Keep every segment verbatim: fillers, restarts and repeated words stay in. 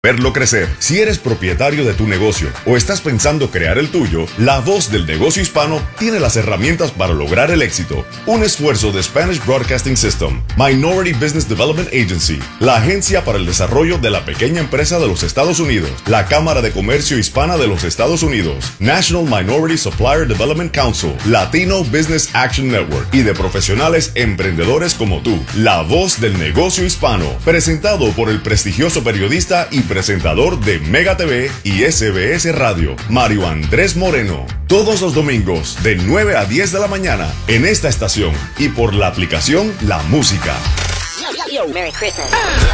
verlo crecer. Si eres propietario de tu negocio o estás pensando crear el tuyo, La Voz del Negocio Hispano tiene las herramientas para lograr el éxito. Un esfuerzo de Spanish Broadcasting System, Minority Business Development Agency, la agencia para el desarrollo de la pequeña empresa de los Estados Unidos, la Cámara de Comercio Hispana de los Estados Unidos, National Minority Supplier Development Council, Latino Business Action Network y de profesionales emprendedores como tú. La Voz del Negocio Hispano, presentado por el prestigioso periodista y presentador de Mega T V y S B S Radio, Mario Andrés Moreno. Todos los domingos de nueve a diez de la mañana en esta estación y por la aplicación La Música. Yo, yo, Merry Christmas.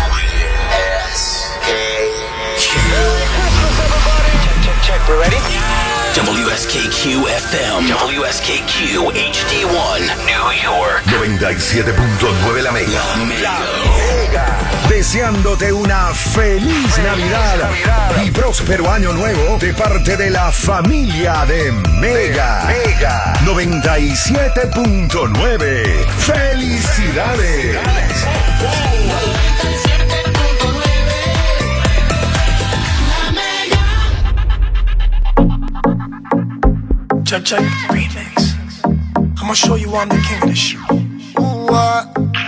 We're ready? W S K Q F M, W S K Q H D one, New York. noventa y siete punto nueve La Mega. La Mega. Deseándote una feliz Navidad, Navidad y próspero año nuevo de parte de la familia de Mega. Mega noventa y siete punto nueve. ¡Felicidades! Check, check, remix. I'ma show you I'm the king of this shit. Ooh, uh.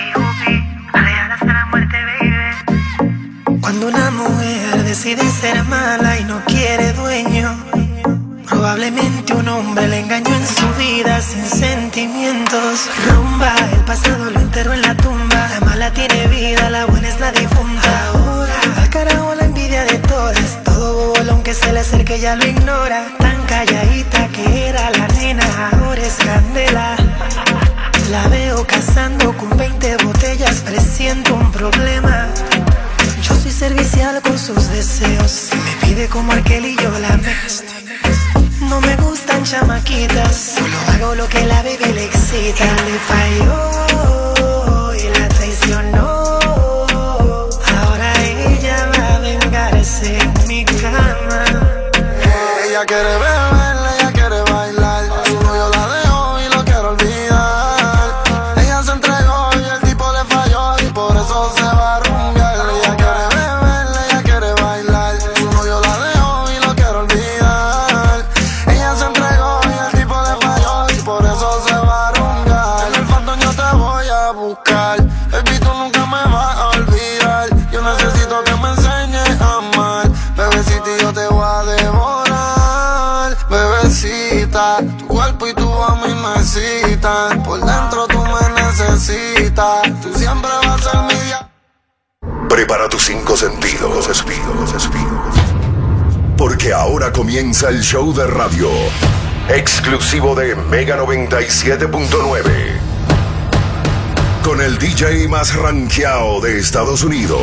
Cuando una mujer decide ser mala y no quiere dueño, probablemente un hombre le engañó en su vida sin sentimientos. Rumba, el pasado lo enterró en la tumba. La mala tiene vida, la buena es la difunta. Ahora, al carajo la envidia de todas. Todo bolón que se le acerque ya lo ignora. Tan calladita que era la nena, ahora es candela. La veo cazando con veinte botellas, presiento un problema. Yo soy servicial con sus deseos. Me pide como aquel y yo la mezclo. No me gustan chamaquitas, solo hago lo que la baby le excita. Le falló y la traicionó. Ahora ella va a vengarse en mi cama. Ella quiere beber, ella quiere bailar. Su novio la dejó y lo quiere olvidar. Ella se entregó y el tipo le falló y por eso se va a rumbear. Ella quiere beber, ella quiere bailar. Su novio la dejó y lo quiere olvidar. Ella se entregó y el tipo le falló y por eso se va a rumbear. En el fandom yo te voy a buscar. Baby, tú nunca me vas a olvidar. Yo necesito que me enseñes a amar. Bebecita, yo te voy a devorar. Bebecita, tu cuerpo y tu a mí me citan. Por dentro tú me necesitas. Tú siempre vas a ser mi día. Prepara tus cinco sentidos, sentidos, sentidos. Porque ahora comienza el show de radio exclusivo de Mega noventa y siete punto nueve. Con el D J más rankeado de Estados Unidos.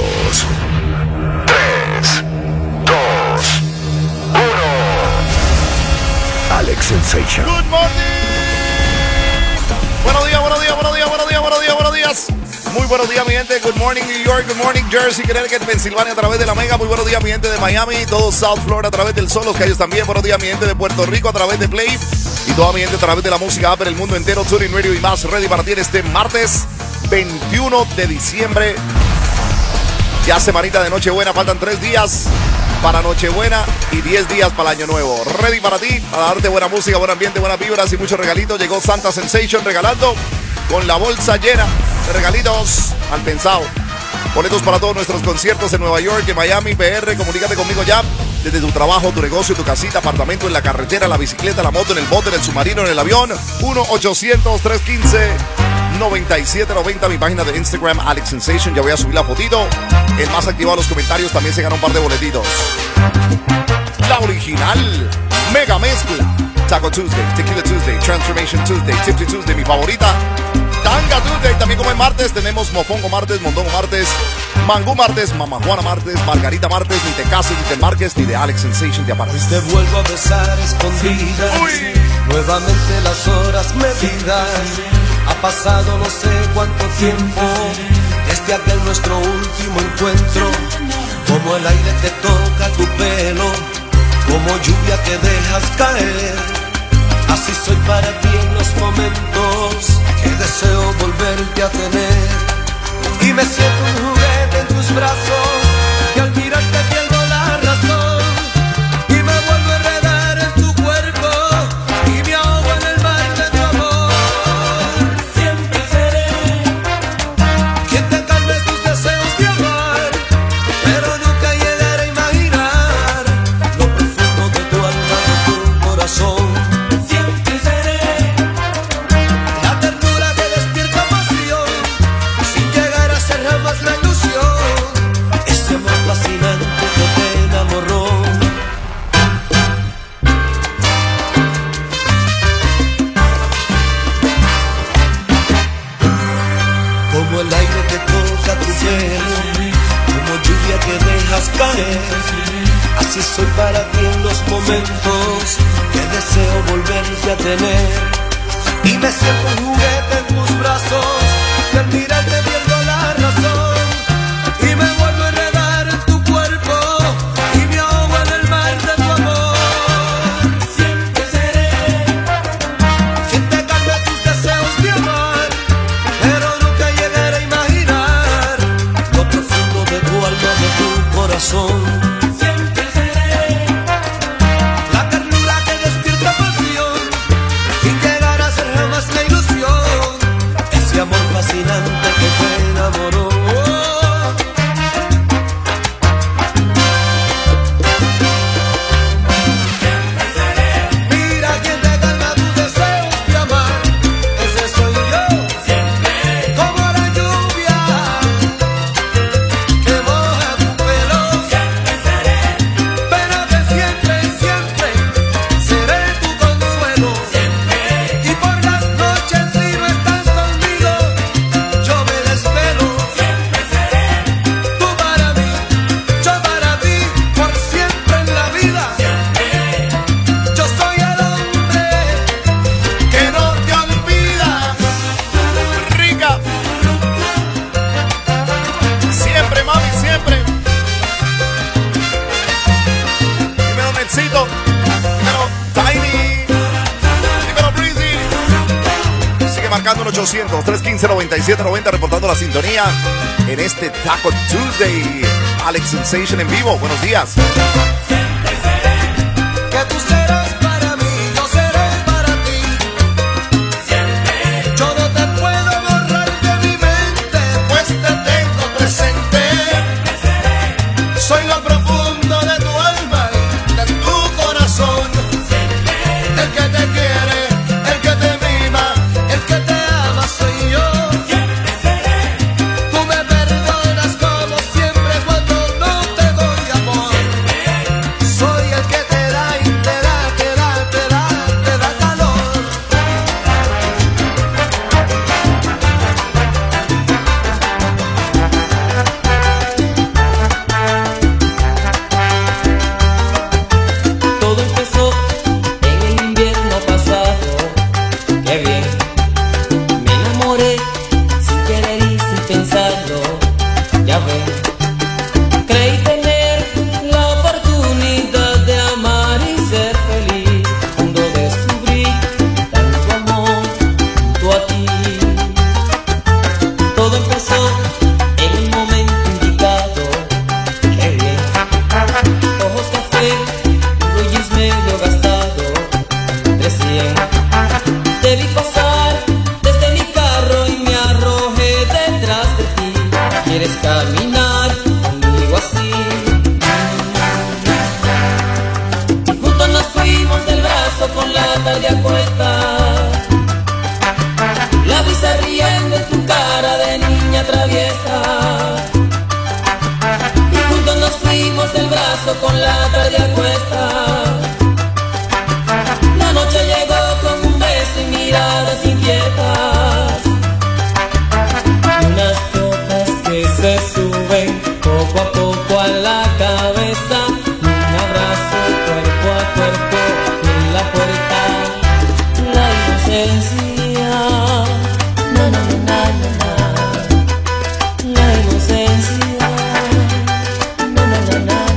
tres, dos, uno. Alex Sensation. Good morning. Buenos días, buenos días, buenos días, buenos días, buenos días, buenos días. Muy buenos días, mi gente. Good morning, New York. Good morning, Jersey, Connecticut, Pensilvania a través de la Mega. Muy buenos días, mi gente de Miami. Todo South Florida a través del Sol, Los Cayos también. Buenos días, mi gente de Puerto Rico a través de Play. Y toda mi gente a través de la música app en el mundo entero. TuneIn Radio y más. Ready para ti en este martes veintiuno de diciembre. Ya semanita de Nochebuena. Faltan tres días para Nochebuena y diez días para el Año Nuevo. Ready para ti, para darte buena música, buen ambiente, buenas vibras y muchos regalitos. Llegó Santa Sensation regalando con la bolsa llena de regalitos al pensado. Boletos para todos nuestros conciertos en Nueva York, en Miami, P R. Comunícate conmigo ya desde tu trabajo, tu negocio, tu casita, apartamento, en la carretera, la bicicleta, la moto, en el bote, en el submarino, en el avión. uno ochocientos, trescientos quince, noventa y siete noventa. Mi página de Instagram, Alex Sensation. Ya voy a subir la fotito. El más activado en los comentarios también se gana un par de boletitos. La original Mega Mezcla. Taco Tuesday, Tequila Tuesday, Transformation Tuesday, Tipsy Tuesday, mi favorita. Tanga Tuesday, también como el martes tenemos Mofongo martes, Mondongo martes, Mangú martes, Mamajuana martes, Margarita martes. Ni te cases, ni te embarques, ni de Alex Sensation te apartes. Te vuelvo a besar escondidas. Uy. Nuevamente las horas medidas. Ha pasado no sé cuánto tiempo desde aquel nuestro último encuentro. Como el aire que toca tu pelo, como lluvia que dejas caer. Así soy para ti en los momentos que deseo volverte a tener. Y me siento un juguete en tus brazos, que al mirarte pierdo la Así soy para ti en los momentos que deseo volverte a tener. Y me siento un juguete en tus brazos, que al mirarte pierdo la razón. Y me vuelvo a enredar en tu cuerpo, y me ahogo en el mar de tu amor. Siempre seré quien te calme tus deseos de amar, pero nunca llegaré a imaginar lo profundo de tu alma, de tu corazón. Amor fascinante que te enamoró. Mira quien te calma tus deseos de amar, ese soy yo. Siempre como la lluvia que moja tu pelo. Siempre seré, pero que siempre, siempre seré tu consuelo. Siempre, y por las noches si no estás yo me desvelo. Siempre seré tú para mí, yo para ti, por siempre en la vida. Siempre yo soy el hombre que no te olvida. Rica. Siempre, mami, siempre. Dímelo, Nexito. Dímelo, Tiny. Dímelo, Breezy. Sigue marcando el ochocientos, trescientos quince, noventa y siete noventa, reportando la sintonía en este Taco Tuesday. Alex Sensation en vivo. Buenos días. Que tú serás para mí, yo seré para ti. Siempre yo no te puedo borrar de mi mente, pues te tengo presente. Siempre seré. Soy lo profundo de tu alma y de tu corazón. Siempre el que te quiere, el que te mima, el que te ama soy yo. Siempre seré. Tú me perdonas como siempre cuando no te doy amor. Siempre soy el que te da y te da, te da, te da, te da calor. Todo empezó en el invierno pasado. Qué bien, me enamoré sin querer y sin pensarlo. Ya ven, creí tener la oportunidad de amar y ser feliz cuando descubrí tanto amor junto a ti. Todo empezó en el momento indicado. Qué bien, ojos café, ruyes medio gastado, recién te vi pasar desde mi carro y me arrojé detrás de ti. ¿Quieres caminar conmigo así? Y juntos nos fuimos del brazo con la tarde a cuestas, la brisa riendo en tu cara de niña traviesa. Y juntos nos fuimos del brazo con la tarde a cuestas. La noche llegó con un beso y miradas inquietas, y unas gotas que se suben poco a poco a la cabeza. Un abrazo cuerpo a cuerpo en la puerta. La inocencia, na na na na na. La inocencia, na na na na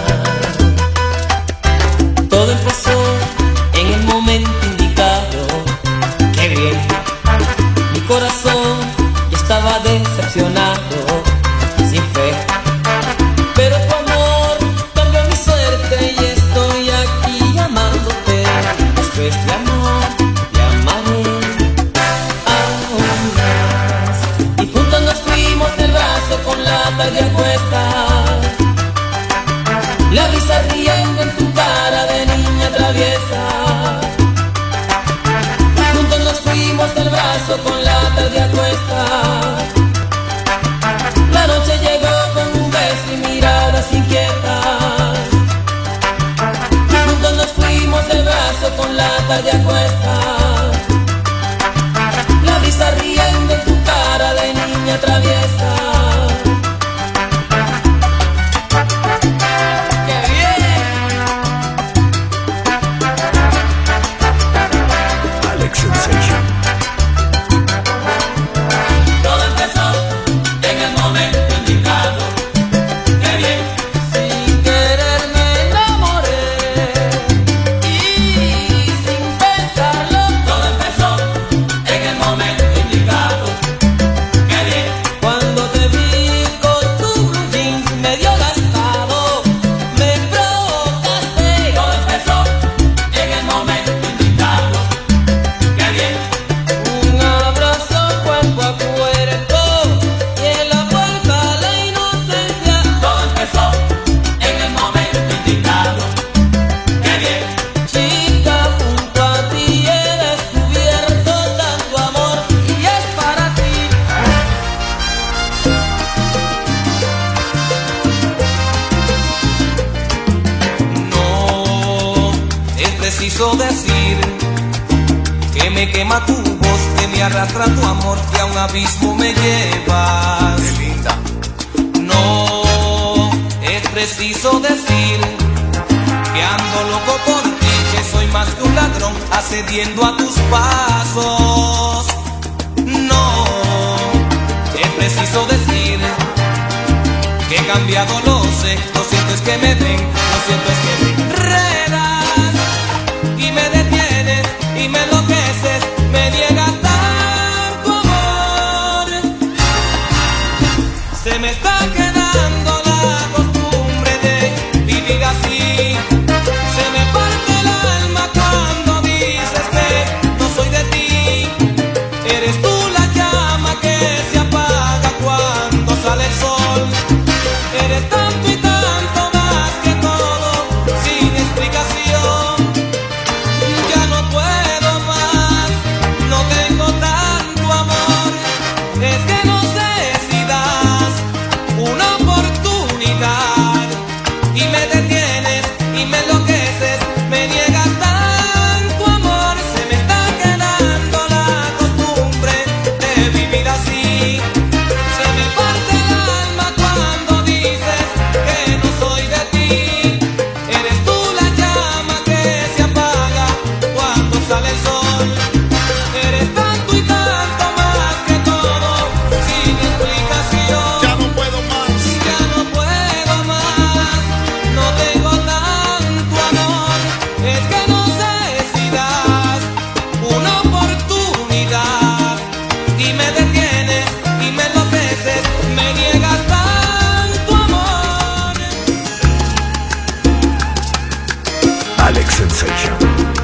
na na. Todo empezó en el momento indicado. Qué bien, mi corazón ya estaba decepcionado, sin fe, pero tu amor cambió mi suerte y estoy aquí amándote. Después de amar, te amaré aún más. Y juntos nos fuimos del brazo con la tarde a cuestas, la brisa riendo en tu cara de niña traviesa. Y juntos nos fuimos del brazo con la tarde a cuestas. La noche llegó con un beso y miradas inquietas. Y juntos nos fuimos del brazo con la tarde a cuestas. La brisa riendo en tu cara de niña traviesa. preciso decir que me quema tu voz, que me arrastra tu amor, que a un abismo me llevas. Qué linda. No es preciso decir que ando loco por ti, que soy más que un ladrón accediendo a tus pasos. No es preciso decir que he cambiado, lo sé, lo cierto es que me ven, lo cierto es que me enredas y me detienes y me enloqueces, me niegas tanto amor. Se me está quedando la costumbre de vivir así. Se me parte el alma cuando dices que no soy de ti. Eres tú la llama que se apaga cuando sale el sol. Eres tanto y tanto más que todo, sin explicación. Ya no puedo más, no tengo tanto amor. Es que no sé si das una oportunidad y me detienes y me enloqueces, me niegas tanto amor. Se me está quedando la costumbre de vivir así. Se me parte el alma cuando dices que no soy de ti. Eres tú la llama que se apaga cuando sale el sol. Eres tanto y tanto más que todo, sin explicación. Ya no puedo más. Ya no puedo más, no tengo tanto amor. Es que no sé si das una oportunidad y me detienes y me enloqueces, me niegas tanto amor. Alex Sensation.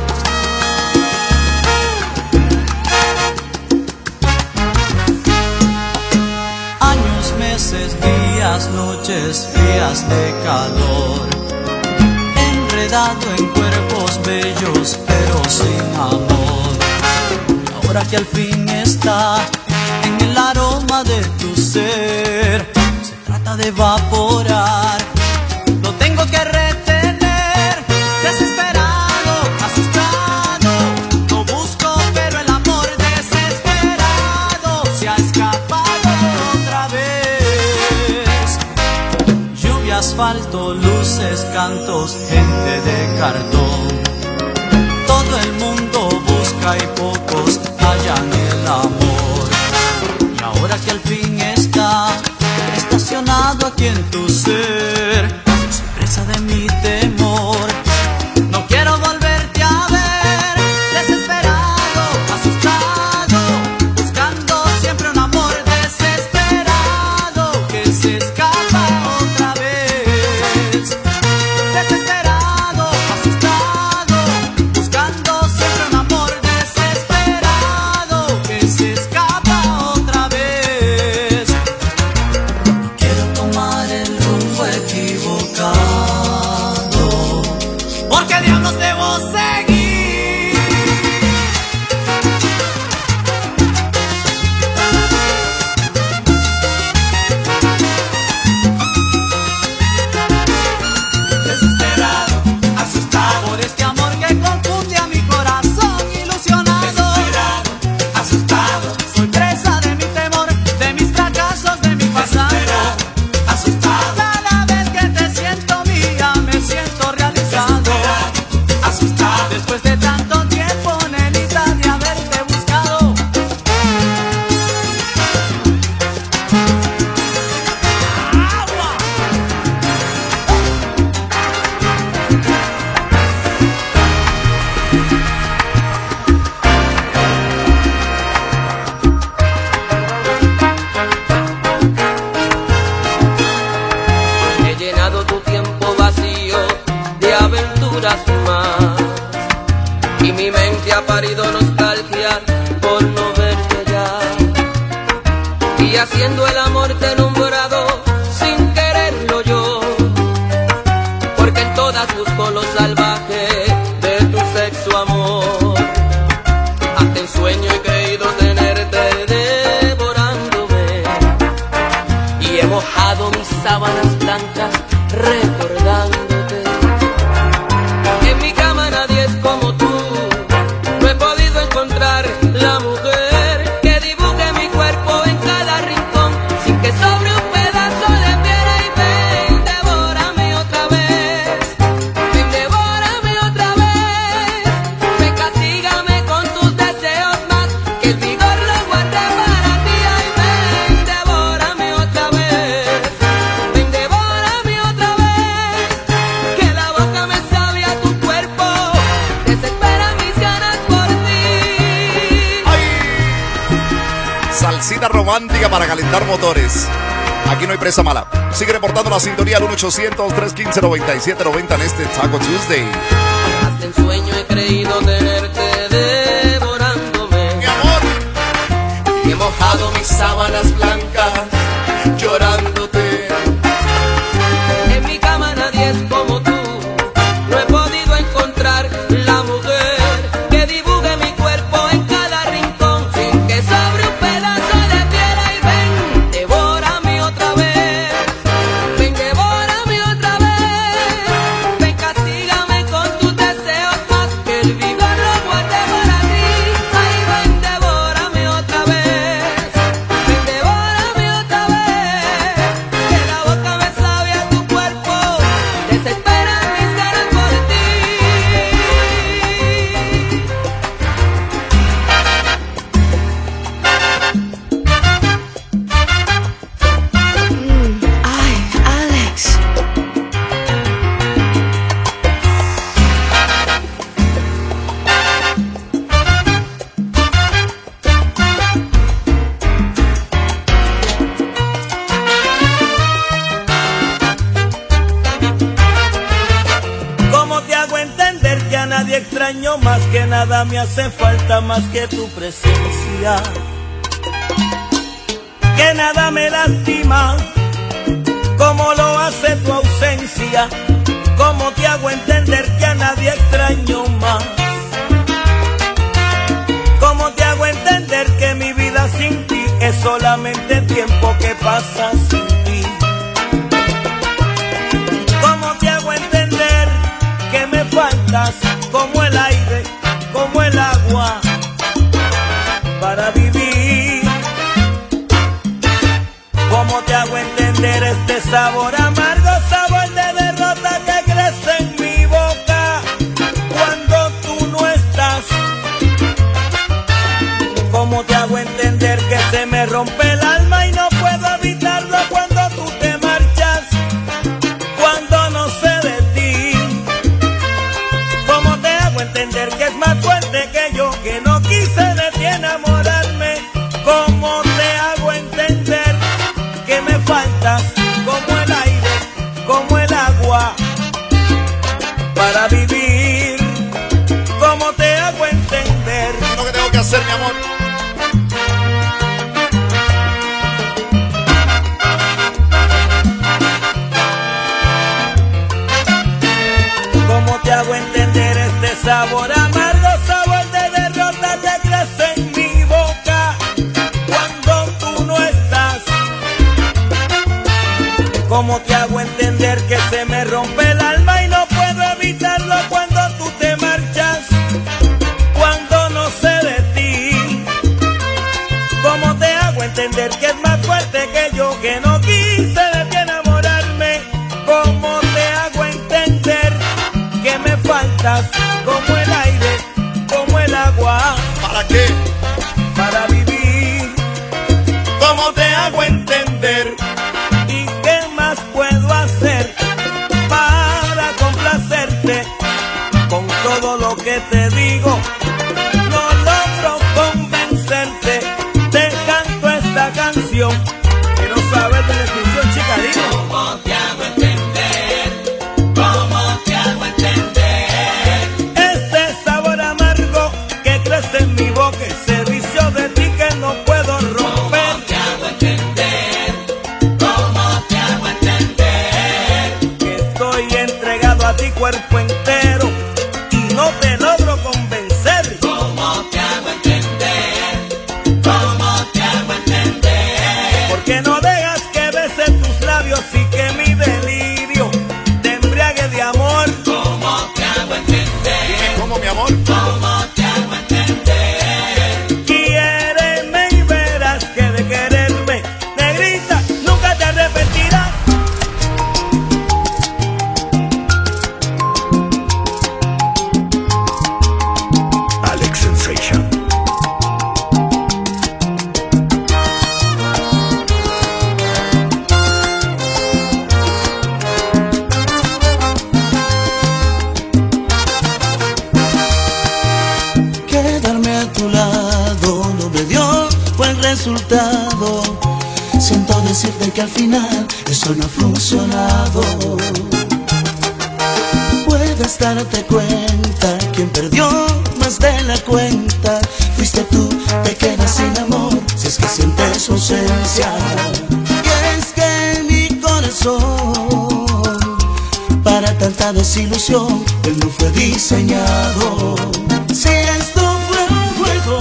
Años, meses, días, noches frías de calor, enredado en cuerpos bellos pero sin amor. Ahora que al fin está en el aroma de tu ser, se trata de evaporar, lo tengo que retener, desesperado, asustado, lo busco pero el amor desesperado se ha escapado otra vez. Lluvia, asfalto, luces, cantos, gente de cartón, todo el mundo busca y pocos hallan el amor. Y ahora que al fin está estacionado aquí en tu ser, soy presa de mi temor. No quiero volverte a ver, desesperado, asustado, buscando siempre un amor desesperado que se escapa otra vez. Desesperado, asustado, buscando siempre un amor desesperado que se escapa otra vez. No quiero tomar el rumbo equivocado, porque diablos debo seguir. Desesperado, asustado por este amor que confunde a mi corazón ilusionado. Desesperado, asustado, soy presa de mi temor, de mis fracasos, de mi pasado. Desesperado, asustado, cada vez que te siento mía me siento realizado. Desesperado, asustado, después de tanto tiempo, nenita, de haberte buscado. ¡Agua! He llenado tu tiempo vacío de aventuras más, y mi mente ha parido nostalgia por no verte ya. Y haciendo el amor te he nombrado sin quererlo yo, porque en todas busco lo salvaje de tu sexo amor. Hasta en sueño he creído tenerte devorándome, y he mojado mis sábanas blancas recordándote. En mi cama nadie es como tú, romántica para calentar motores. Aquí no hay presa mala. Sigue reportando la sintonía al uno ochocientos, tres uno cinco, nueve siete nueve cero en este Taco Tuesday. Hasta en sueño he creído tenerte devorándome. Mi amor. Y he mojado mis sábanas blancas llorándote. En mi cama nadie es como tú. No he podido encontrar la mujer que dibuje mi cuerpo en cada rincón sin que sobre un pedazo de tierra. Y ven, devórame otra vez. Ven, devórame otra vez. Ven, castígame con tus deseos más que el vigor lo guarde para ti. Ay, ven, devórame otra vez. Ven, devórame otra vez. Que la boca me sabe a tu cuerpo. Desesperan mis ganas por ti. Ay, Alex. ¿Cómo te hago entender que a nadie extraño más, que nada me hace falta más que tu presencia? Que nada me lastima como lo hace tu ausencia. ¿Cómo te hago entender que a nadie extraño más? ¿Cómo te hago entender que mi vida sin ti es solamente tiempo que pasa sin ti? ¿Cómo te hago entender que me faltas como el aire, como el agua para vivir? ¿Cómo te hago entender este sabor amargo, sabor de derrota que crece en mi boca cuando tú no estás? ¿Cómo te hago entender que se me rompe el alma y no puedo evitarlo cuando tú te marchas, cuando no sé de ti? ¿Cómo te hago entender que es más fuerte que yo, que no quise de ti enamorarme? ¿Cómo te hago entender que me faltas como el aire, como el agua para vivir? ¿Cómo te hago entender? ¿Qué es lo que tengo que hacer, mi amor? ¿Cómo te hago entender este sabor amargo, sabor de derrota que crece en mi boca cuando tú no estás? ¿Cómo te hago entender que se me rompe el alma y no puedo evitarlo cuando tú te marchas, cuando no sé de ti? ¿Cómo te hago entender que es más fuerte que yo, que no quise de ti enamorarme? ¿Cómo te hago entender que me faltas como el aire, como el agua? ¿Para qué? Para vivir. ¿Cómo te hago entender? ¿Y qué más puedo hacer para complacerte con todo lo que te digo? No logro convencerte, te canto esta canción que no sabes de definición, chica, digo. ¿Cómo te hago entender? ¿Cómo te hago entender? Este sabor amargo que crece en mi boca, ese vicio de ti que no puedo romper. ¿Cómo te hago entender? ¿Cómo te hago entender? Que estoy entregado a ti cuerpo entero y no te logro convencer. ¿Cómo te hago entender? ¿Cómo te hago entender? Porque no dejas que bese tus labios y que mi delirio te embriague de amor. ¿Cómo te hago entender? Dime cómo, mi amor. ¿Cómo te hago entender? Quiéreme y verás que de quererme, negrita, nunca te arrepentirás. Alex Sensation. Quedarme a tu lado no me dio buen resultado. decirte que al final eso no ha funcionado. Puedes darte cuenta, quien perdió más de la cuenta fuiste tú, te quedas sin amor si es que sientes su ausencia. Y es que mi corazón, para tanta desilusión, él no fue diseñado. Si esto fue un juego,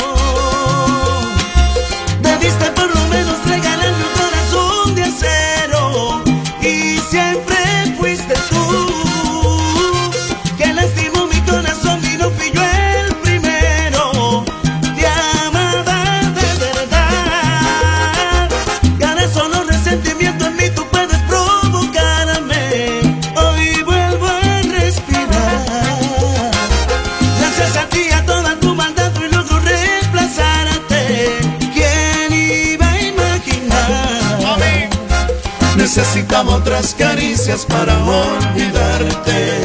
debiste por lo menos regalarme un corazón de acero. Y siempre fuiste tú que lastimó mi corazón y no fui yo el primero. Te amaba de verdad, y ahora solo resentimiento en mí tú puedes provocarme. Hoy vuelvo a respirar, gracias a ti, a toda tu maldad y logro reemplazarte. ¿Quién iba a imaginar? Necesitaba otras caricias para olvidarte.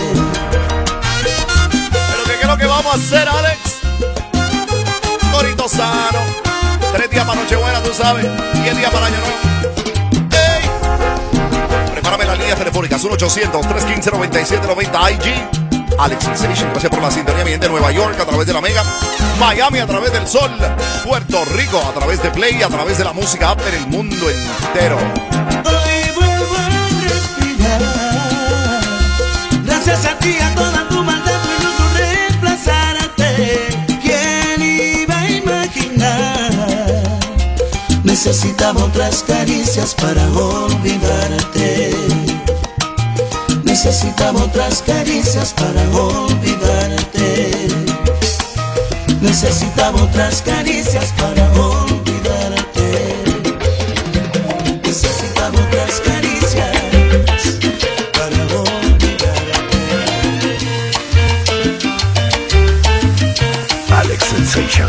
Pero que qué es lo que vamos a hacer, Alex. Corito sano. Tres días para Nochebuena, tú sabes. Diez días para Año Nuevo. ¡Ey! Prepárame las líneas telefónicas. uno ochocientos, tres uno cinco, nueve siete nueve cero I G. Alex Sensation, gracias por la sintonía, mi gente. Nueva York a través de la Mega, Miami a través del Sol, Puerto Rico a través de Play, a través de la música app en el mundo entero. Hoy vuelvo a respirar, gracias a ti, a toda tu maldad y logro reemplazarte. ¿Quién iba a imaginar? Necesitaba otras caricias para olvidarte. Necesitaba otras caricias para olvidarte. Necesitaba otras caricias para olvidarte. Necesitaba otras caricias para olvidarte. Alex Sensation.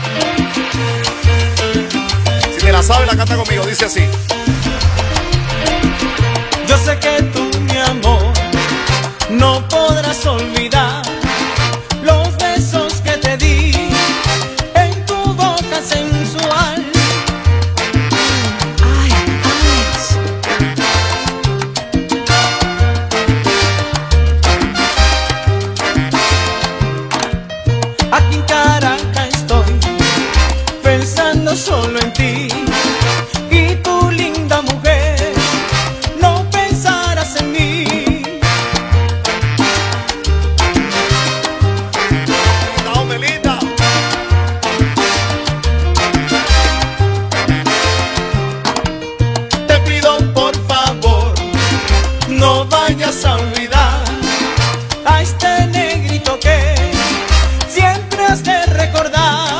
Si te la sabes, la canta conmigo, dice así. Yo sé que tú, mi amor, no podrás olvidar los besos que te di en tu boca sensual. Ay, Alex. Aquí en Caracas estoy pensando solo en ti y tu linda mujer. No pensarás en mí. No, Melinda. Te pido por favor, no vayas a olvidar a este negrito que siempre has de recordar.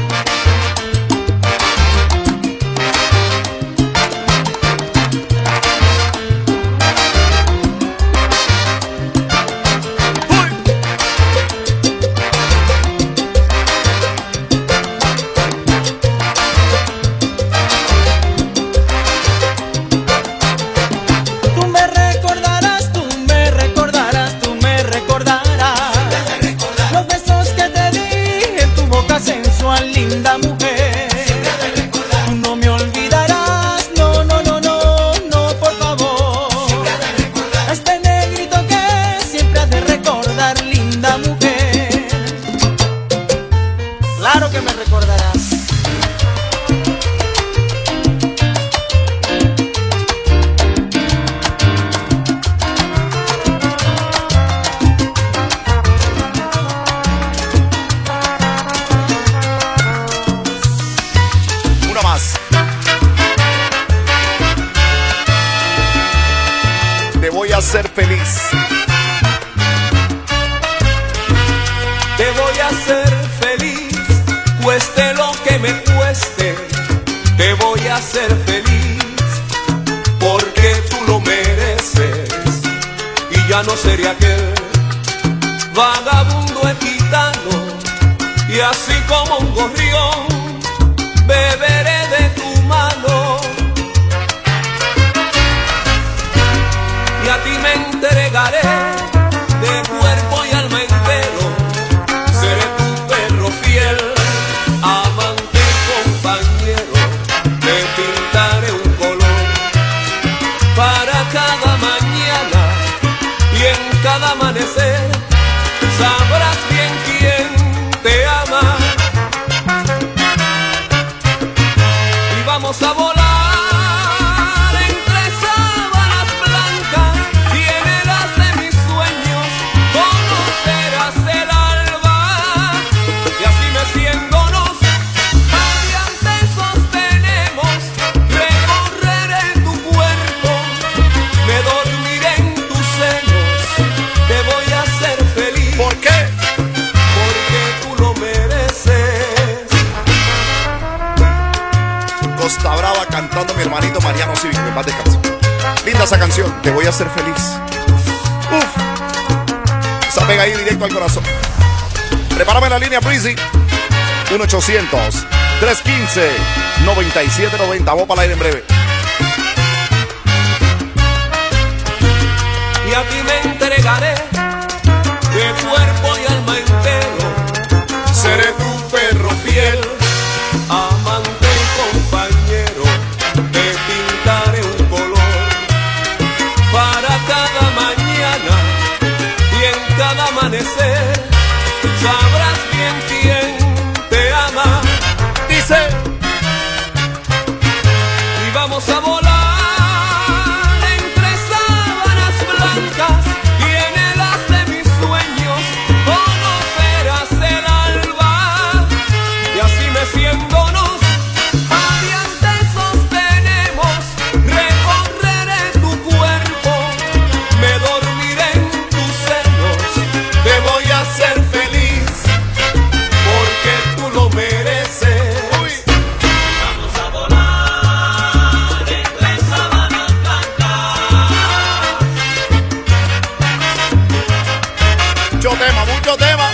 Tú me recordarás, tú me recordarás, tú me recordarás los besos que te di en tu boca sensual, linda mujer. Tú no me olvidarás, no, no, no, no, no, por favor. A este negrito que siempre has de recordar, linda mujer. Claro que me recordarás. Una más. Te voy a hacer feliz. Te voy a hacer feliz, cueste lo que me cueste. Te voy a hacer feliz, porque tú lo mereces. Y ya no seré aquel vagabundo gitano, y así como un gorrión beberé de tu mano. Y a ti me entregaré de cuerpo y alma entero. Seré tu perro fiel, amante y compañero. Te pintaré un color amanecer sabrás bien quién te ama. Y vamos a volar entre sábanas blancas y en el haz de mis sueños conocerás el alba. Y así meciéndonos adiante sostenemos, recorreré tu cuerpo, me dormiré en tus senos, te voy a hacer feliz. ¿Por qué? Porque tú lo mereces. Costa Brava cantando mi hermanito Mariano Cívico, que en paz descanse. Linda esa canción, te voy a hacer feliz. Uf. Esa pega ahí directo al corazón. Prepárame la línea, Breezy. uno ochocientos, tres uno cinco, nueve siete nueve cero. Vamos para el aire en breve. Y a ti me entregaré de cuerpo y alma entero. Seré tu perro fiel, amante y compañero. Te pintaré un color para cada mañana y en cada amanecer sabrás bien quién te ama. dice. Y vamos a volar entre sábanas blancas y en el haz de mis sueños conocerás el alba. Y así meciéndonos adiante sostenemos, recorreré tu cuerpo, me dormiré en tus senos, te voy a hacer feliz, porque tú lo mereces. Uy. Vamos a volar entre sábanas blancas. Mucho tema, mucho tema.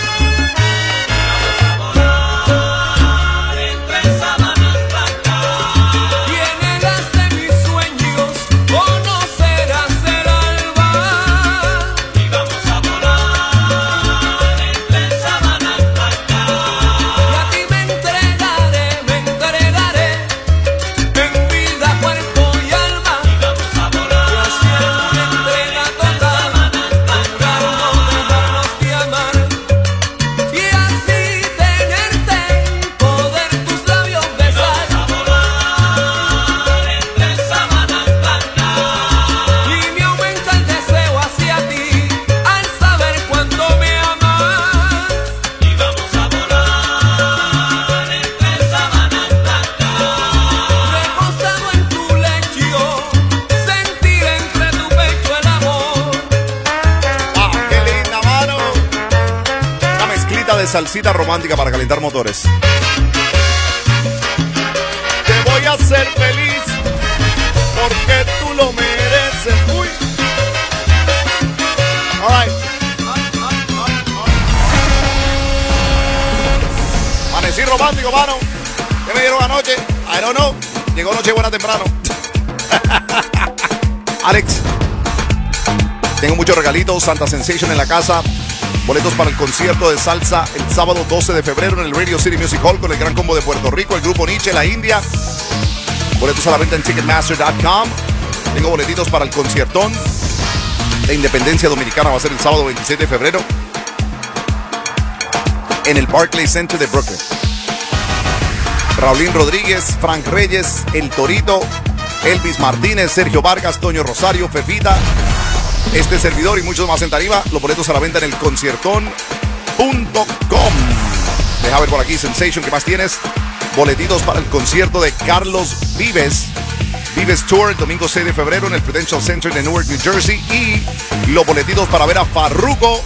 Volar entre sábanas blancas. Y en el haz de mis sueños conocerás el alba. Y vamos a volar entre sábanas blancas. Y a ti me entregaré, me entregaré en vida, cuerpo y alma. Y vamos a volar. Y así en una entrega total jurar no dejarnos de amar. Y así tenerte en poder tus labios besar. Vamos a volar entre sábanas blancas. Y me aumenta el deseo hacia ti al saber cuánto me amas. Y vamos a volar entre sábanas blancas. Recostado en tu lecho, sentir entre tu pecho el amor. Ah, qué linda, mano. Una mezclita de salsita romántica para calentar motores. Te voy a hacer feliz porque tú lo mereces. Uy. All right. Amanecí romántico, mano. ¿Qué me dieron anoche? I don't know. Llegó Nochebuena temprano. Alex, tengo muchos regalitos. Santa Sensation en la casa. Boletos para el concierto de salsa el sábado doce de febrero en el Radio City Music Hall con el Gran Combo de Puerto Rico, el grupo Nietzsche, la India. Boletos a la venta en ticketmaster punto com. Tengo boletitos para el conciertón de Independencia Dominicana. Va a ser el sábado veintisiete de febrero en el Barclays Center de Brooklyn. Raulín Rodríguez, Frank Reyes, El Torito, Elvis Martínez, Sergio Vargas, Toño Rosario, Fefita, este servidor y muchos más en tarima. Los boletos a la venta en el conciertón punto com. Deja ver por aquí, Sensation, ¿qué más tienes? Boletitos para el concierto de Carlos Vives. Vives Tour el domingo seis de febrero en el Prudential Center de Newark, New Jersey. Y los boletitos para ver a Farruko,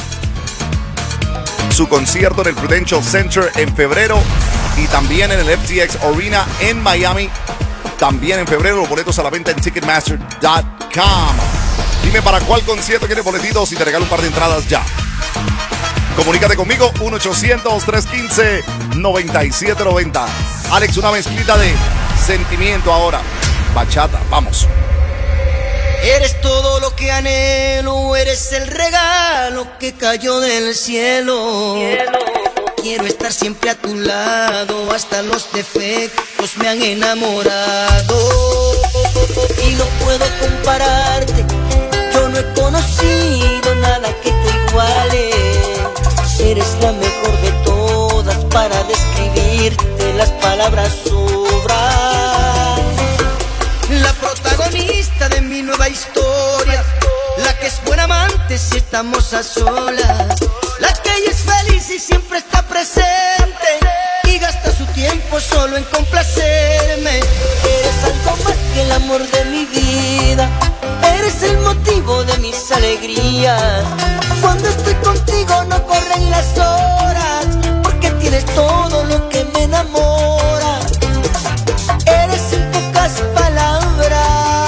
su concierto en el Prudential Center en febrero. Y también en el F T X Arena en Miami. También en febrero, los boletos a la venta en ticketmaster punto com. Dime para cuál concierto quieres boletitos y te regalo un par de entradas ya. Comunícate conmigo, uno ochocientos, tres uno cinco, nueve siete nueve cero. Alex, una mezclita de sentimiento ahora. Bachata, vamos. Eres todo lo que anhelo, eres el regalo que cayó del cielo. cielo. Quiero estar siempre a tu lado, hasta los defectos me han enamorado. Y no puedo compararte, yo no he conocido nada que te iguale. Eres la mejor de todas, para describirte las palabras sobran. La protagonista de mi nueva historia, la que es buena amante si estamos a solas, la que ella es feliz y siempre está presente y gasta su tiempo solo en complacerme. Eres algo más que el amor de mi vida, eres el motivo de mis alegrías. Cuando estoy contigo no corren las horas, porque tienes todo lo que me enamora. Eres en pocas palabras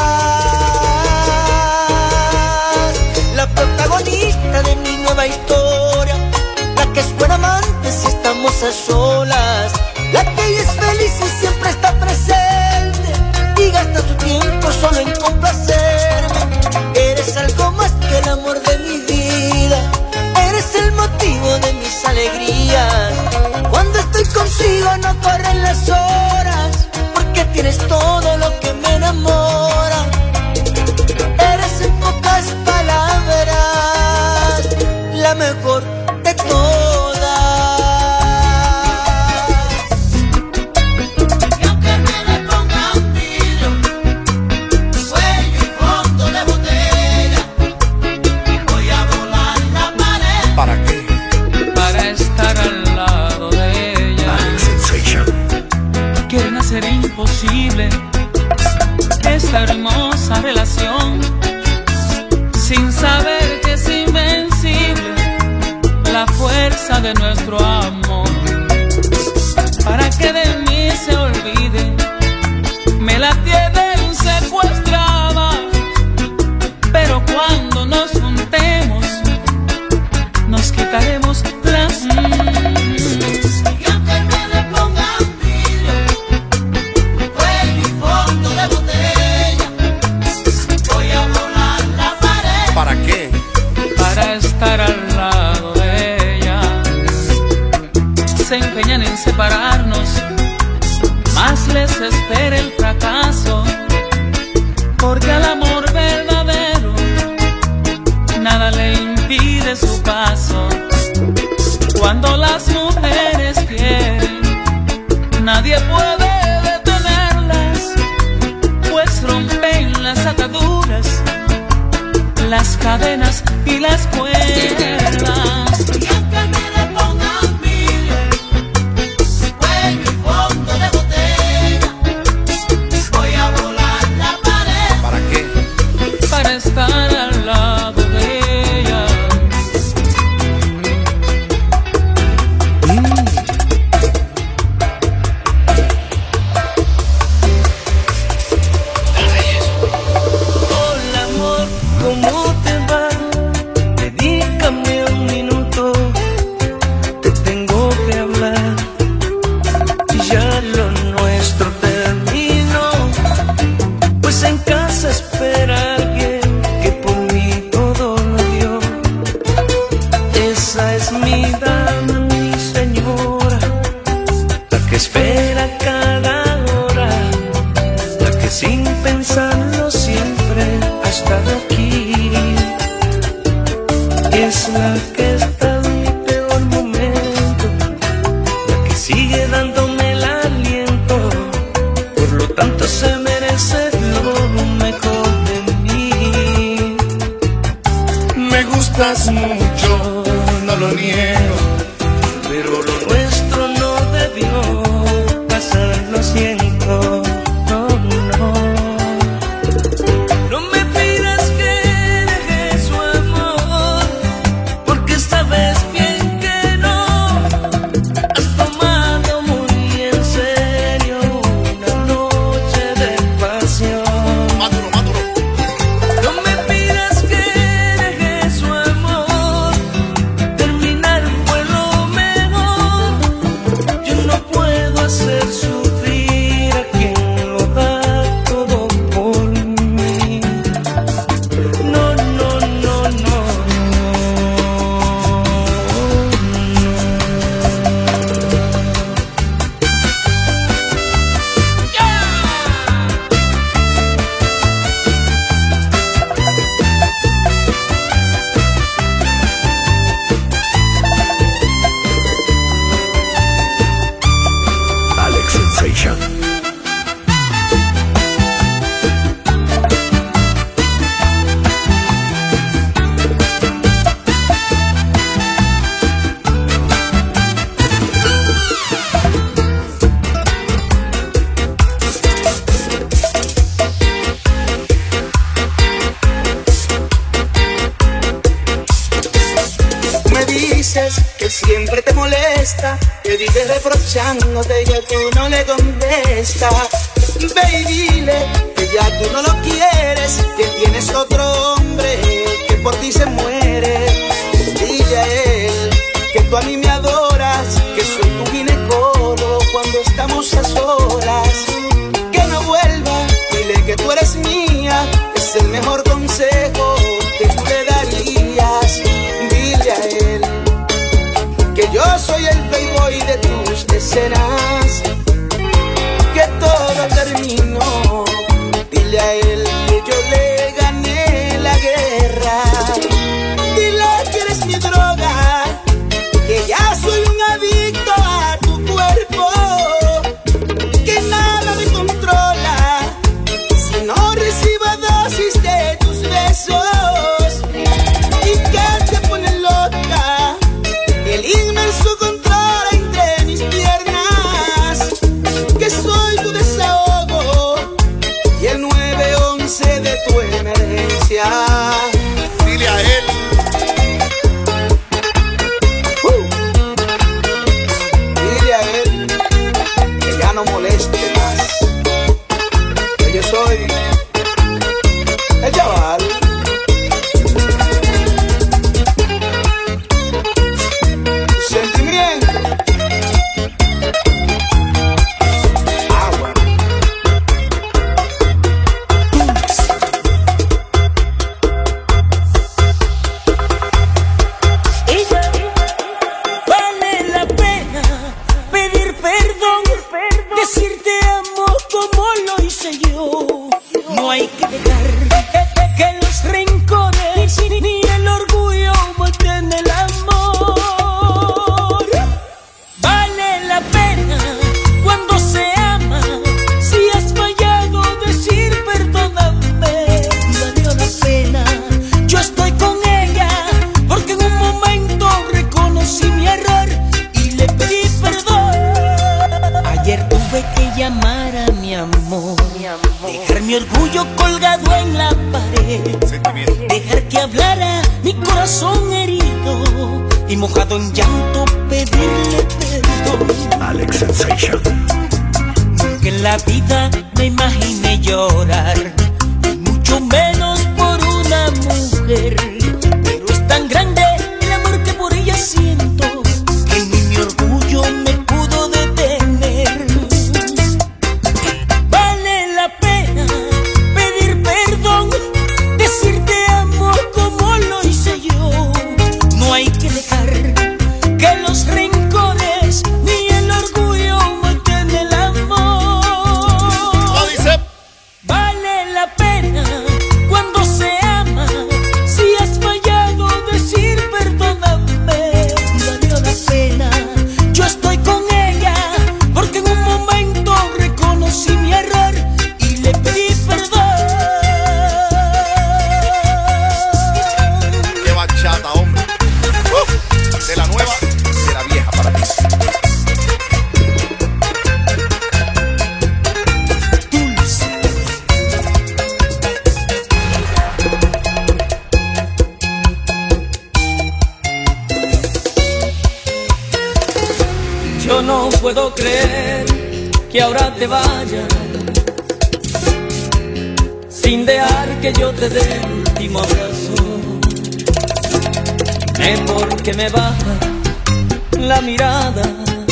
la protagonista de mi nueva historia, la que es buena amante si estamos a solas, la que ella es feliz y siempre está presente y gasta su tiempo solo en complacerme. Eres algo más que el amor de mi vida, eres el motivo de mis alegrías. Cuando estoy contigo no corren las horas, porque tienes todo lo que me enamora. Eres en pocas palabras la mejor de todas. Y aunque me le ponga un vidrio, cuello y fondo de botella, voy a volar la pared. ¿Para qué? Para estar al lado de ella. Quieren hacer imposible esta hermosa relación, sin saber que es invencible la fuerza de nuestro amor. Para que de mí se olvide, me la tienen secuestrada, pero cuando nos juntemos nos quitaremos las... Y aunque me le ponga un vidrio, cuello y fondo de botella, voy a volar la pared. ¿Para qué? Para estar al lado de ella. Se empeñan en separarnos, más les espera el fracaso, porque al amor verdadero nada le impide su paso. Cuando las mujeres quieren, nadie puede detenerlas, pues rompen las ataduras, las cadenas y las cuerdas. Y aunque me le ponga un vidrio, cuello y fondo de botella, voy a volar la pared. ¿Para qué? Para estar al lado de ella. Hola amor, ¿cómo te va? Dedícame un minuto, te tengo que hablar. Ya lo nuestro terminó, pues en casa espera alguien que por mí todo lo dio. Esa es mi dama, mi señora, la que espera cada hora, la que sin pensarlo siempre ha estado aquí. Es la que está en mi peor momento, la que sigue dándome el aliento, por lo tanto se merece lo mejor de mí. Me gustas mucho, no lo niego, Pero lo nuestro no debió pasar, lo siento, no, no. No me pidas que deje su amor, porque sabes bien que no. Has tomado muy en serio una noche de pasión. Maduro, maduro. No me pidas que deje su amor, terminar fue lo mejor. dices que siempre te molesta, que vives reprochándote y que tú no le contestas. Ve y dile que ya tú no lo quieres, que tienes otro hombre que por ti se muere. Dile a él que tú a mí me adoras, que soy tu ginecólogo cuando estamos a solas. Que no vuelva, dile que tú eres mía, es el mejor consejo que tú le darías. Dile a él que yo soy el playboy de tus escenas, que todo terminó. Dile a él que yo le gané la guerra. Dile que eres mi droga, que ya soy un adicto a tu cuerpo, que nada me controla si no recibo dosis de tus besos, y que te pone loca el inmenso control entre mis piernas, que soy tu desahogo y el nueve once de tu emergencia. Dile a él. Uh. Dile a él que ya no moleste más, que yo soy el chaval. Sentimiento. Ah, bueno. Vale la pena pedir perdón, decirte amo como lo hice yo. No hay que dejar que los rencores ni el orgullo maten el amor. Vale la pena cuando se ama, si has fallado decir perdóname. Valió la pena, yo estoy con ella, porque en un momento reconocí mi error y le pedí perdón. Ayer tuve que llamar a mi amor, dejar mi orgullo colgado en la pared, dejar que hablara mi corazón herido y mojado en llanto pedirle perdón. Alex Sensation. Nunca en la vida me imaginé llorar, y mucho menos por una mujer, pero es tan grande el amor que por ella siento que ni mi orgullo me pudo detener. Vale la pena pedir perdón, decirte amo como lo hice yo. No hay que dejar que los rencores ni el orgullo maten el amor. Lo dice. Vale la pena cuando se ama, si has fallado decir perdóname. Valió la pena, yo estoy con ella, porque en un momento reconocí mi error y le pedí perdón. Qué bachata, hombre. Uf, de la nueva, de la vieja para ti. Yo no puedo creer que ahora te vayas sin dejar que yo te dé el último abrazo. Es porque me baja la mirada,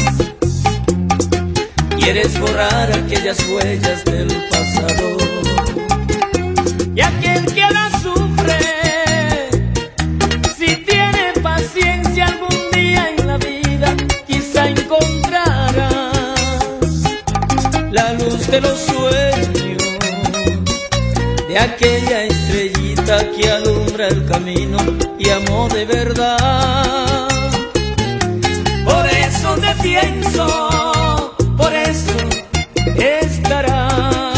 quieres borrar aquellas huellas del pasado. Y aquel que ahora sufre, si tiene paciencia algún día en la vida, quizá encontrarás la luz de los sueños, de aquella estrellita que alumbra el camino y amó de verdad. Por eso te pienso, por eso estarás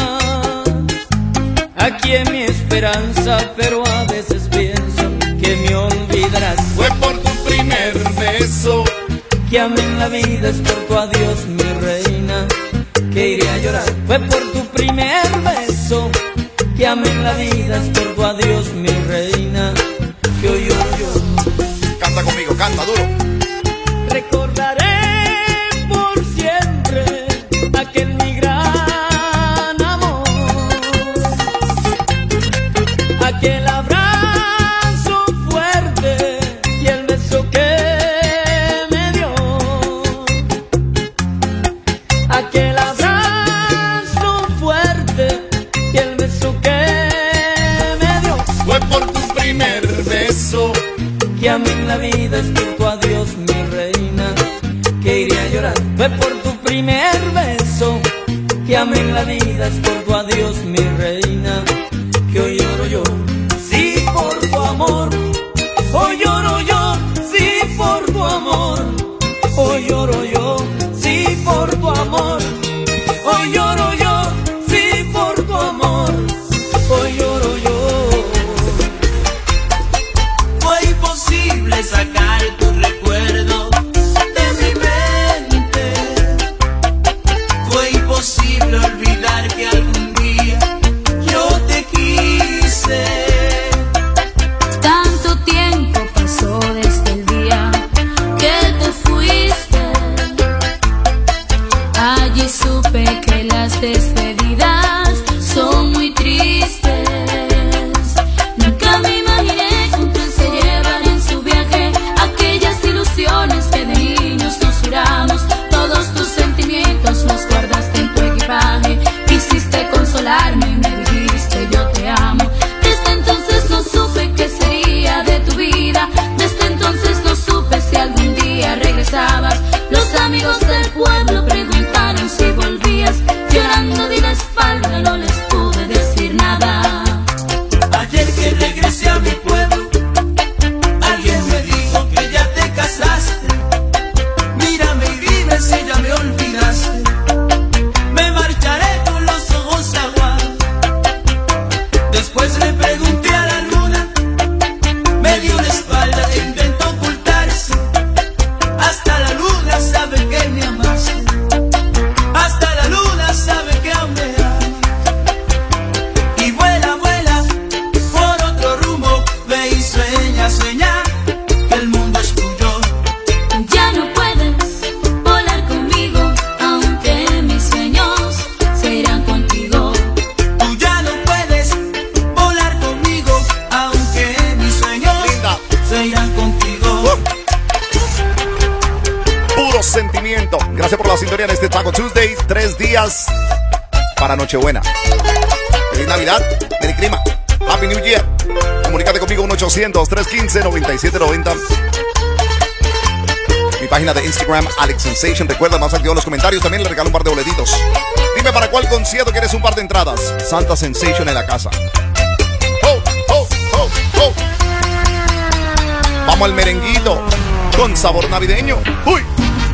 aquí en mi esperanza, pero a veces pienso que me olvidarás. Fue por tu primer beso que amé en la vida, es por tu adiós, mi reina, que iré a llorar. Fue por tu primer beso que amé en la vida, es por tu adiós, mi reina, que hoy lloro yo. Canta conmigo, canta. canta duro. Recordaré por siempre aquel mi gran amor, aquel abrazo fuerte y el beso que me dio, aquel abrazo fuerte y el beso que me dio. Fue por tu primer beso que amé en la vida, es por tu adiós, mi reina, que iría a llorar. Fue por tu primer beso que amé en la vida, es por tu adiós, mi reina, que hoy lloro yo. Sí, por tu amor, hoy lloro yo. Sí, por tu amor, hoy lloro yo. Sí, por tu amor, hoy lloro yo. Sí, por tu amor, hoy lloro yo. Fue imposible sacar tu recuerdo de mi mente. Fue imposible olvidar que algún día yo te quise. Tanto tiempo pasó desde el día que te fuiste. Allí supe que las despedidas son muy tristes. Nunca me imaginé se llevan en su viaje aquellas ilusiones que de niños nos juramos. Todos tus sentimientos los guardaste en tu equipaje. Quisiste consolarme y me dijiste yo te amo. Desde entonces no supe qué sería de tu vida. Desde entonces no supe si algún día regresabas. Los amigos del pueblo preguntaron si volvías. Llorando de la espalda no les pude decir nada. Ayer que regresé a mi pueblo, alguien me dijo que ya te casaste. Mírame y dime si ya me olvidaste. Me marcharé con los ojos aguados. Después le pregunté a la luna, me dio la espalda e intentó ocultarse. Hasta la luna sabe que me amaste. Hasta la luna sabe que aún me ama. Y vuela, vuela por otro rumbo, ve y sueña, sueña que el mundo es tuyo. Ya no puedes volar conmigo, aunque mis sueños se irán contigo. Tú ya no puedes volar conmigo, aunque mis sueños se irán contigo. Puro sentimiento. Gracias por la sintonía en este Taco Tuesday. Tres días para Nochebuena. Feliz Navidad, Merry Clima, Happy New Year. Comunícate conmigo uno ochocientos, trescientos quince, noventa y siete noventa. Mi página de Instagram, Alex Sensation. Recuerda, más activo en los comentarios. También le regalo un par de boletitos. Dime para cuál concierto quieres un par de entradas. Santa Sensation en la casa. Oh, oh, oh, oh. Vamos al merenguito con sabor navideño. ¡Uy!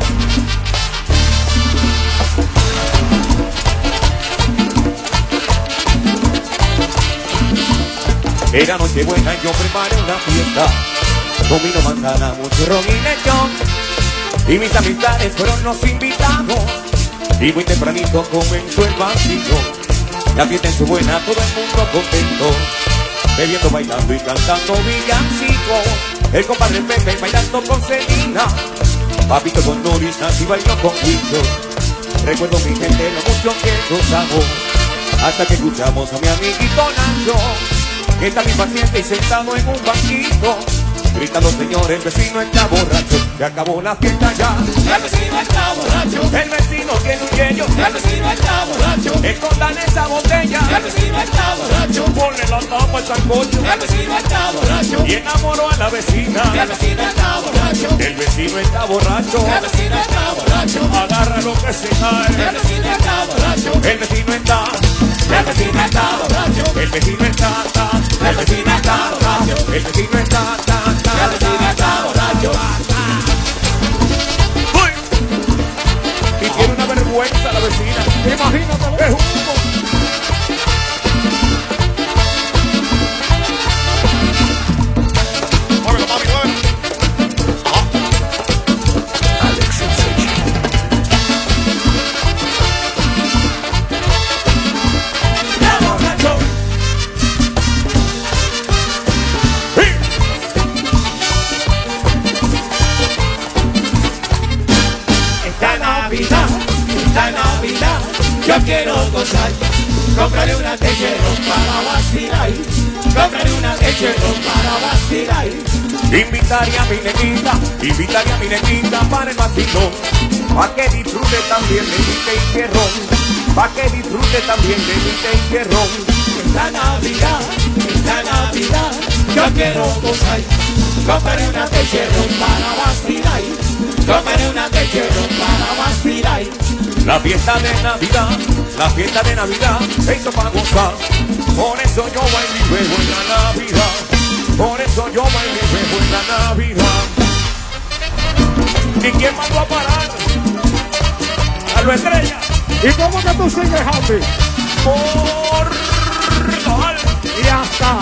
Era noche buena y yo preparé una fiesta. Con vino, manzana, mucho ron y lechón. Y mis amistades fueron los invitados. Y muy tempranito comenzó el vacío. La fiesta en su buena, todo el mundo contento. Bebiendo, bailando y cantando villancicos. El compadre Pepe bailando con Celina. Papito con Doris, así bailó con Guillo. Recuerdo mi gente lo mucho que gozamos. Hasta que escuchamos a mi amiguito Nacho, que está bien paciente y sentado en un banquito, gritando: señor, el vecino está borracho. Se acabó la fiesta ya. El vecino está borracho. El vecino tiene un yello. El vecino está borracho. Escondan esa botella. El vecino está borracho. Ponle la tapa al sancocho. El vecino está borracho. Y enamoró a la vecina. El vecino está borracho. El vecino está borracho. El vecino está borracho. Agarra lo que se cae. El vecino está borracho. El vecino está. El vecino está borracho. El vecino está. El vecino está borracho. El vecino está. El vecino está borracho. Y tiene una vergüenza la vecina. Imagínate, es un... Muévelo, mami, muévelo. Alex Sensation. ¡Ya borracho! yo quiero gozar. Compraré una techero para vacilar. Compraré una techero para vacilar. Invitaré a mi negrita, invitaré a mi negrita para el vacilón, pa' que disfrute también de mi té y tierrón, pa' que disfrute también de mi té y tierrón. Esta Navidad, esta Navidad, yo quiero gozar. Compraré una techero para vacilar. Compraré una techero para vacilar. La fiesta de Navidad, la fiesta de Navidad se hizo para gozar. Por eso yo bailo y juego en la Navidad. Por eso yo bailo y juego en la Navidad. ¿Y quién mandó a parar? A lo estrella. ¿Y cómo que tú sigues, Happy? Por Nojal. Y hasta.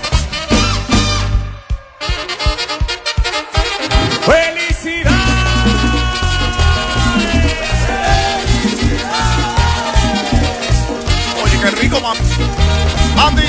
¡Felicidades! Oye, qué rico, man. Andy.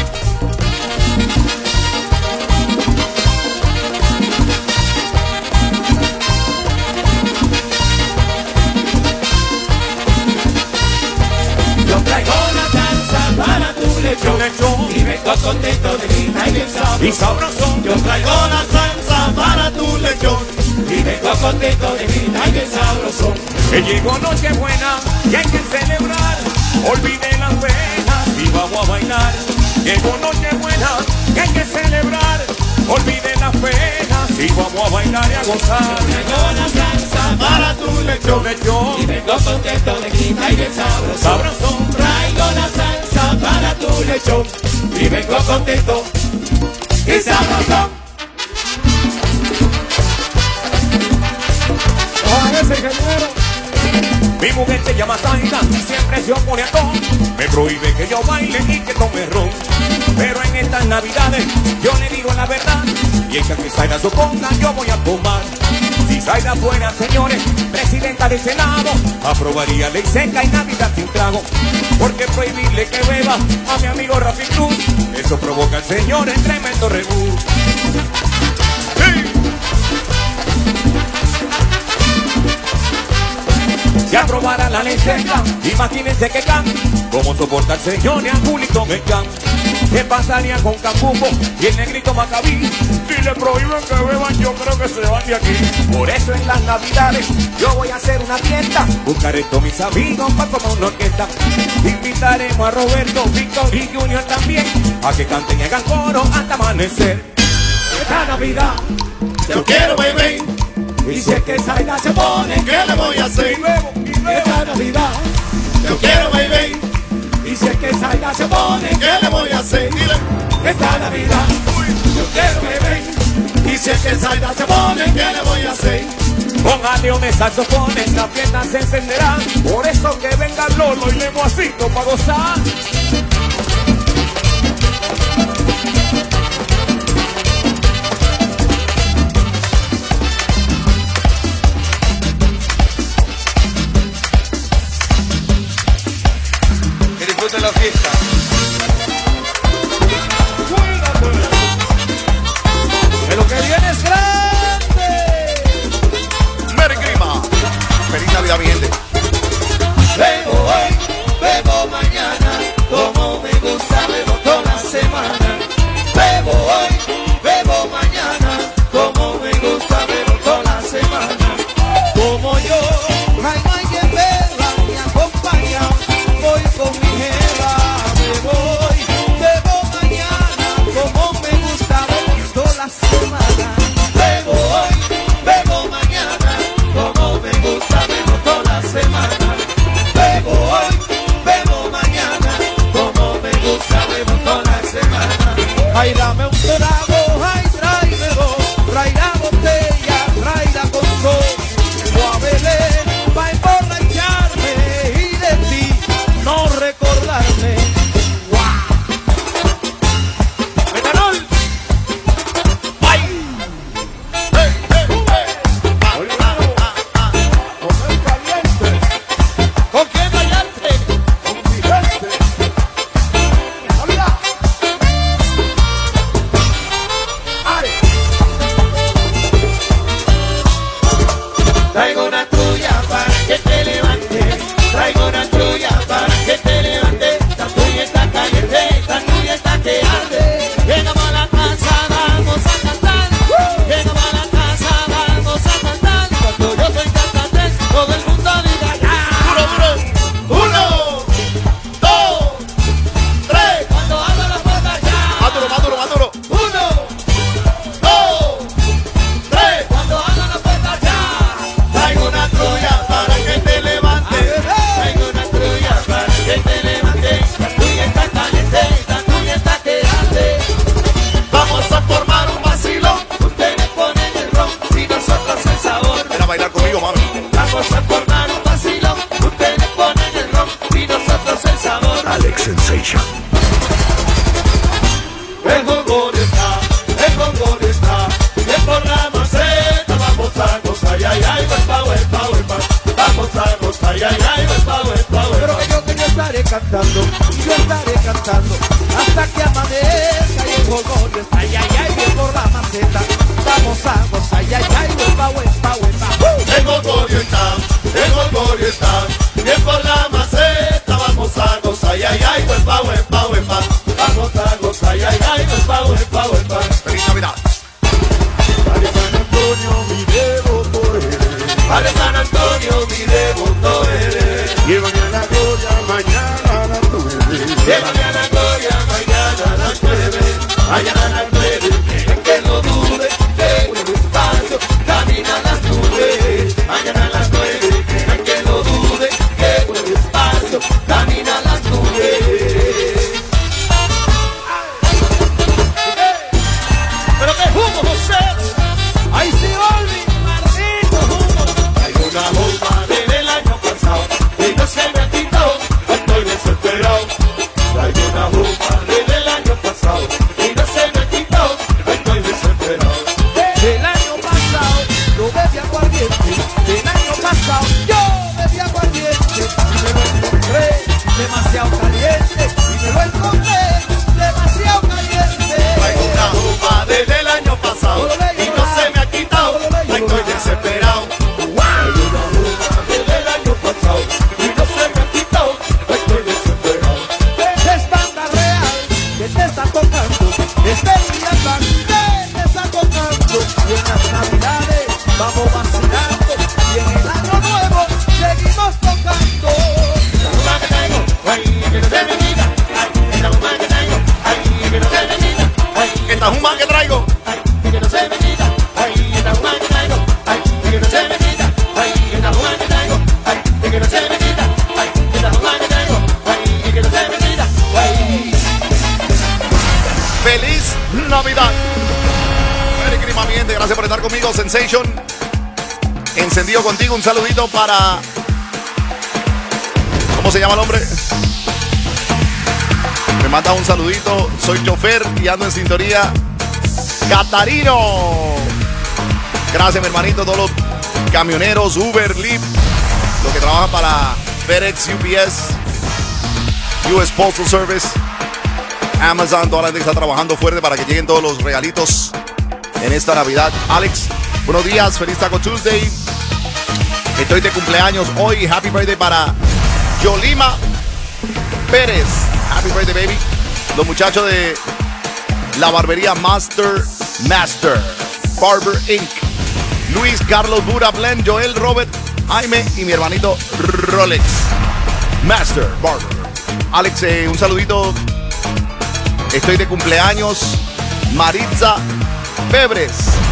Yo traigo la salsa para tu lechón, lechón. Y vengo contento de gritar y bien sabroso. Y sabroso. Yo traigo la salsa para tu lechón. Y vengo contento de gritar y bien sabroso. Que llegó Nochebuena y hay que celebrar. Olvide las penas y vamos a bailar. Llegó Nochebuena y hay que celebrar. Olvide las penas y vamos a bailar y a gozar. Yo traigo la salsa para tu lechón, lechón. Y vengo contento de gritar y bien sabroso. Sabroso. Traigo la salsa para tu lechón. Y vengo contento y sabroso. Ojalá ese ingeniero. Mi mujer se llama Zaida y siempre se opone a todo. Me prohíbe que yo baile y que tome ron. Pero en estas navidades yo le digo la verdad. Y el que Zaida se oponga yo voy a tomar. Si Zaida fuera, señores, presidenta del Senado, aprobaría ley seca y Navidad sin trago. Porque prohibirle que beba a mi amigo Rafi Cruz, eso provoca al señor en tremendo rebú. ¡Sí! Si aprobara la ley seca, imagínense que can, cómo soporta el señor y a Julito Mecán. ¿Qué pasaría con Cambuco y el negrito Macabí? Si le prohíben que beban, yo creo que se van de aquí. Por eso en las navidades yo voy a hacer una fiesta. Buscaré todos mis amigos para formar una orquesta. Invitaremos a Roberto, Víctor y Junior también, a que canten y hagan coro hasta amanecer. Esta Navidad yo quiero beber. Y si es que Zaida se pone, ¿qué le voy a hacer? Y luego, y luego. Esta Navidad yo quiero beber. Y si es que Zaida se pone, ¿qué le voy a hacer? Dile. Esta Navidad yo quiero beber. Y si es que Zaida se pone, ¿qué le voy a hacer? Con aleones, saxofones, la fiesta se encenderá. Por eso que venga Lolo y Lemoacito para gozar. De la fiesta. Que lo que viene es grande. Merry Grima. Feliz Navidad, mi gente. Bebo hoy, bebo mañana. cantando, y yo estaré cantando hasta que amanezca y el jolgorio está ay, ay, ay, bien por la maceta. Vamos a gozar, ay, ay, ay, huepa, huepa, huepa. ¡Uh! El jolgorio está, el jolgorio está, bien por la maceta. Vamos a gozar, ay, ay, ay, huepa, huepa, huepa. Vamos a gozar, ay, ay, ay, huepa, huepa, huepa. ¡Feliz Navidad! Padre San Antonio, mi devoto eres. Padre San Antonio, mi devoto eres. Llévame a la gloria mañana a las nueve. Llévame a la gloria mañana a las nueve. Mañana a las nueve, que no dude, que un espacio camina a las nubes. Mañana a las nueve, que no dude, que un espacio camina a las nubes. Pero qué jugo, José. Ahí sí, Olvi, maldito jugo. Hay una bomba desde el año pasado y no se me ha quitado, estoy desesperado. Hay una bomba desde el año pasado y no se me ha quitado, estoy desesperado. Del año pasado yo bebí aguardiente, del año pasado yo bebí aguardiente y me lo encontré demasiado caliente y me lo encontré demasiado caliente. Hay una bomba desde el año pasado y no se me ha quitado, estoy desesperado. Hay una bomba desde el año pasado y no se me ha quitado, estoy desesperado. Es banda real que te está tocando, es Baby Band que te está tocando. Y en las navidades vamos vacilando y en el año nuevo seguimos tocando. La bomba que traigo, ay, que no se me quita. Ay, la bomba que traigo, ay, que no se me quita. Ay, esta jumba que traigo, ay, que no se me quita. Ay, esta jumba que traigo, ay, que no se me quita. Ay, esta jumba que traigo, ay, que no se me quita. Ay, esta jumba que traigo, ay, que no se me quita. Ay. ¡Feliz Navidad! Merry Christmas, mi gente. Gracias por estar conmigo, Sensation. Encendido contigo, un saludito para... ¿Cómo se llama el hombre? Me manda un saludito. Soy chofer y ando en sintonía. Catarino. Gracias, mi hermanito. Todos los camioneros, Uber, Lyft, los que trabajan para FedEx, U P S, U S Postal Service, Amazon, toda la gente que está trabajando fuerte para que lleguen todos los regalitos en esta Navidad. Alex, buenos días, feliz Taco Tuesday. Estoy de cumpleaños hoy. Happy birthday para Yolima Pérez. Happy birthday, baby. Los muchachos de la barbería Master Master Barber Incorporated. Luis, Carlos, Bura, Blend, Joel, Robert, Jaime y mi hermanito Rolex Master Barber. Alex, eh, un saludito. Estoy de cumpleaños. Maritza Febres,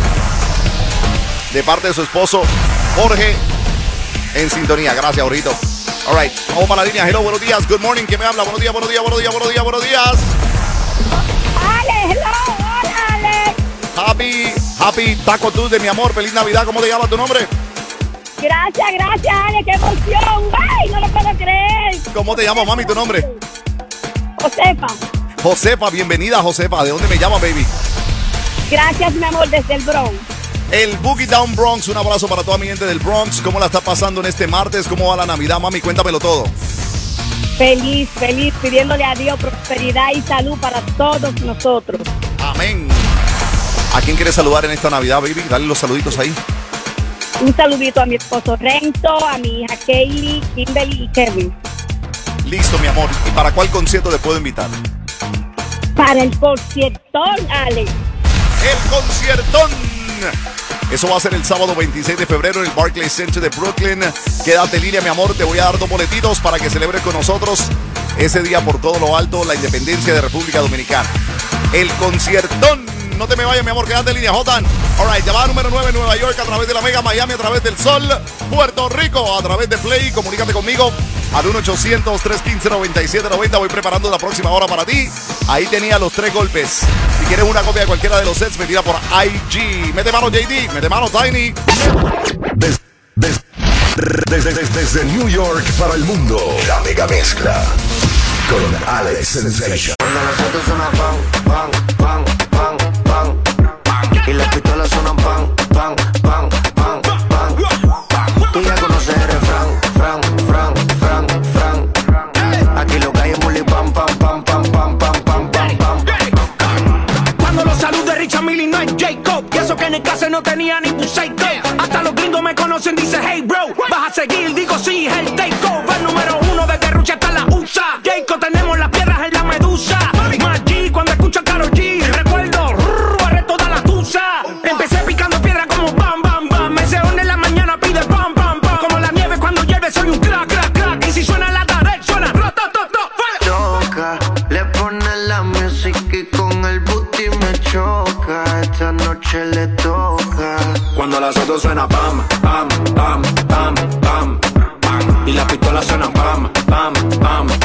de parte de su esposo Jorge, en sintonía. Gracias, Jorito. All right, vamos para la línea. Hello, buenos días. Good morning. ¿Quién me habla? Buenos días, buenos días, buenos días, buenos días, buenos días. Alex, hello, hola, Alex. Happy, happy Taco Tuesday, mi amor. Feliz Navidad. ¿Cómo te llama tu nombre? Gracias, gracias, Alex. ¡Qué emoción! ¡Ay, no lo puedo creer! ¿Cómo te llamas, mami, tu nombre? Josefa. Josefa, bienvenida, Josefa. ¿De dónde me llamas, baby? Gracias, mi amor, desde el Bronx. El Boogie Down Bronx. Un abrazo para toda mi gente del Bronx. ¿Cómo la está pasando en este martes? ¿Cómo va la Navidad, mami? Cuéntamelo todo. Feliz, feliz, pidiéndole a Dios prosperidad y salud para todos nosotros. Amén. ¿A quién quieres saludar en esta Navidad, baby? Dale los saluditos ahí. Un saludito a mi esposo Renzo, a mi hija Kaylee, Kimberly y Kevin. Listo, mi amor. ¿Y para cuál concierto te puedo invitar? Para el conciertón, Alex. El conciertón. Eso va a ser el sábado veintiséis de febrero en el Barclays Center de Brooklyn. Quédate en línea, mi amor. Te voy a dar dos boletitos para que celebres con nosotros ese día por todo lo alto la independencia de República Dominicana. El conciertón. No te me vayas, mi amor. Quédate en línea, Jotan. All right, llamada número nueve, Nueva York a través de la Mega, Miami a través del Sol, Puerto Rico a través de Play. Comunícate conmigo al uno ochocientos, tres uno cinco, nueve siete nueve cero. Voy preparando la próxima hora para ti. Ahí tenía los tres golpes. Si quieres una copia de cualquiera de los sets, me tira por I G. Mete mano, J D. Mete mano, Tiny. Des, des, desde, desde, desde New York para el mundo, la mega mezcla con Alex Sensation. Cuando las fotos suenan pan, pan, pan, pan, pan, y las pistolas suenan pan, pan, pan, pan, pan. Tú ya conoces el refrán, fran, fran, fran, fran. Aquí lo que conocen, dice hey bro. Vas a seguir, digo sí, es el takeover número uno de Derrucha hasta la U S A. Jacob, tenemos las piedras en la medusa. Más G cuando escucho a Karol G. Recuerdo, rrr, barré toda la tusa. Empecé picando piedra como bam, bam, bam. Ese on en la mañana pide pam, pam, pam. Como la nieve cuando llueve soy un crack, crack, crack. Y si suena la tarde, suena ro, to, to, to. Toca, le pone la música y con el booty me choca. Esta noche le toca. Cuando las autos suena pam, pam, pam, pam, pam, pam. Y las pistolas suenan pam, pam, pam,